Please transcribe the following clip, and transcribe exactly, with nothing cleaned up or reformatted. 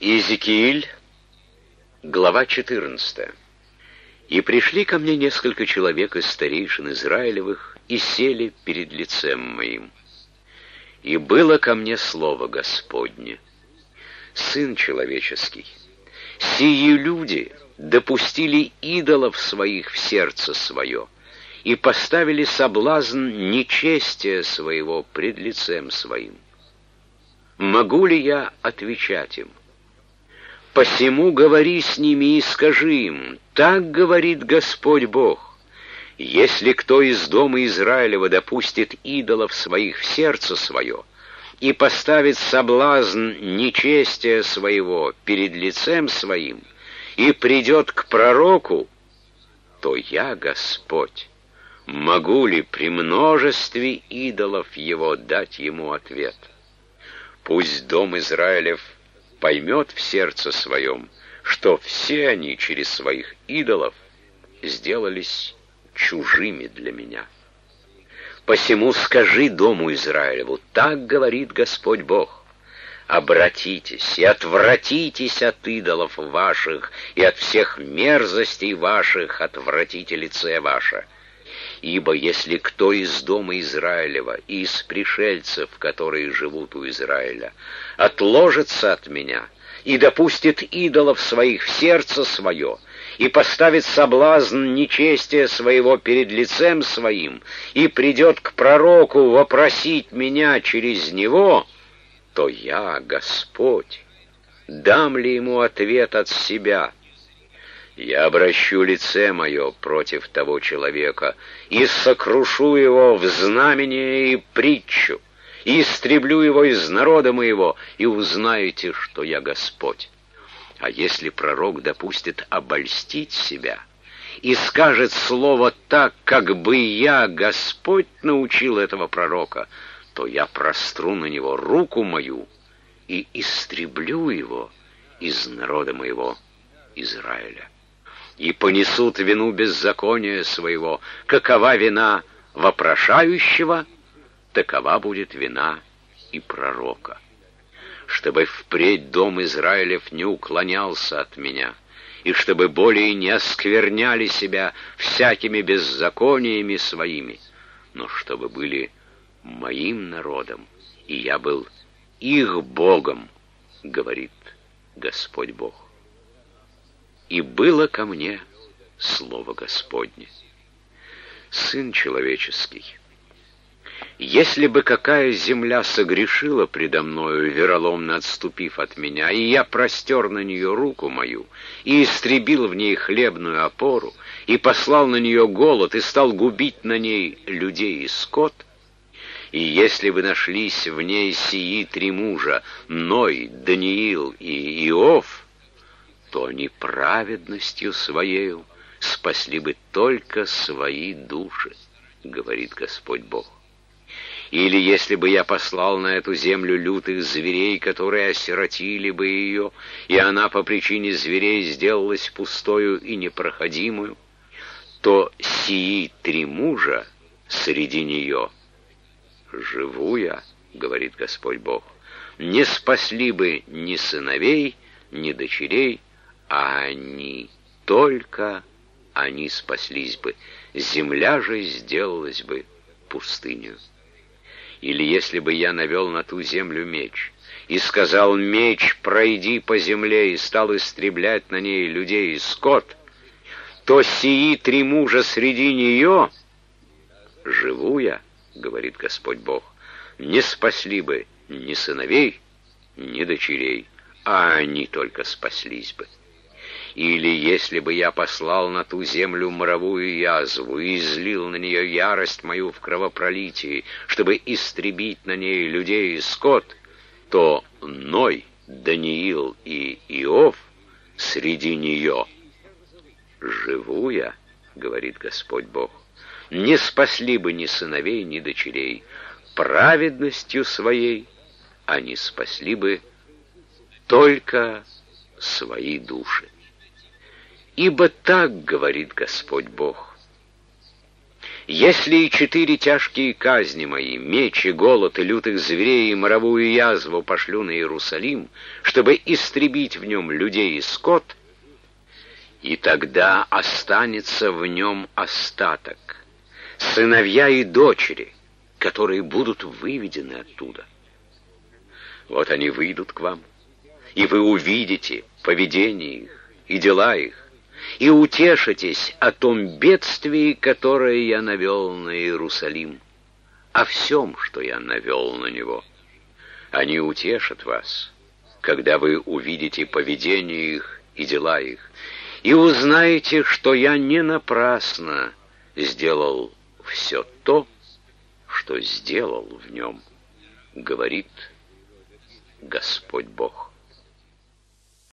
Иезекииль, глава четырнадцатая. «И пришли ко мне несколько человек из старейшин Израилевых, и сели перед лицем моим. И было ко мне слово Господне: Сын человеческий, сии люди допустили идолов своих в сердце свое и поставили соблазн нечестия своего пред лицем своим. Могу ли я отвечать им? Посему говори с ними и скажи им: так говорит Господь Бог: если кто из дома Израилева допустит идолов своих в сердце свое и поставит соблазн нечестия своего перед лицем своим и придет к пророку, то я, Господь, могу ли при множестве идолов его дать ему ответ? Пусть дом Израилев поймет в сердце своем, что все они через своих идолов сделались чужими для меня. Посему скажи дому Израилеву: так говорит Господь Бог: обратитесь и отвратитесь от идолов ваших и от всех мерзостей ваших отвратите лице ваше. Ибо если кто из дома Израилева и из пришельцев, которые живут у Израиля, отложится от меня и допустит идолов своих в сердце свое, и поставит соблазн нечестия своего перед лицем своим, и придет к пророку вопросить меня через него, то я, Господь, дам ли ему ответ от себя? Я обращу лице мое против того человека и сокрушу его в знамение и притчу, и истреблю его из народа моего, и узнаете, что я Господь. А если пророк допустит обольстить себя и скажет слово так, как бы я, Господь, научил этого пророка, то я простру на него руку мою и истреблю его из народа моего Израиля. И понесут вину беззакония своего. Какова вина вопрошающего, такова будет вина и пророка. Чтобы впредь дом Израилев не уклонялся от меня, и чтобы более не оскверняли себя всякими беззакониями своими, но чтобы были моим народом, и я был их Богом, говорит Господь Бог. И было ко мне слово Господне: Сын человеческий, если бы какая земля согрешила предо мною, вероломно отступив от меня, и я простер на нее руку мою, и истребил в ней хлебную опору, и послал на нее голод, и стал губить на ней людей и скот, и если бы нашлись в ней сии три мужа, Ной, Даниил и Иов, то они праведностью своею спасли бы только свои души, говорит Господь Бог. Или если бы я послал на эту землю лютых зверей, которые осиротили бы ее, и она по причине зверей сделалась пустою и непроходимую, то сии три мужа среди нее, живу я, говорит Господь Бог, не спасли бы ни сыновей, ни дочерей, а они, только они спаслись бы, земля же сделалась бы пустынью. Или если бы я навел на ту землю меч, и сказал: меч, пройди по земле, и стал истреблять на ней людей и скот, то сии три мужа среди нее, живу я, говорит Господь Бог, не спасли бы ни сыновей, ни дочерей, а они только спаслись бы. Или если бы я послал на ту землю моровую язву и излил на нее ярость мою в кровопролитии, чтобы истребить на ней людей и скот, то Ной, Даниил и Иов среди нее, живу я, говорит Господь Бог, не спасли бы ни сыновей, ни дочерей, праведностью своей они спасли бы только свои души. Ибо так говорит Господь Бог: Если и четыре тяжкие казни мои, меч и голод, и лютых зверей, и моровую язву пошлю на Иерусалим, чтобы истребить в нем людей и скот, и тогда останется в нем остаток, сыновья и дочери, которые будут выведены оттуда. Вот они выйдут к вам, и вы увидите поведение их и дела их, и утешитесь о том бедствии, которое я навел на Иерусалим, о всем, что я навел на него. Они утешат вас, когда вы увидите поведение их и дела их, и узнаете, что я не напрасно сделал все то, что сделал в нем, говорит Господь Бог.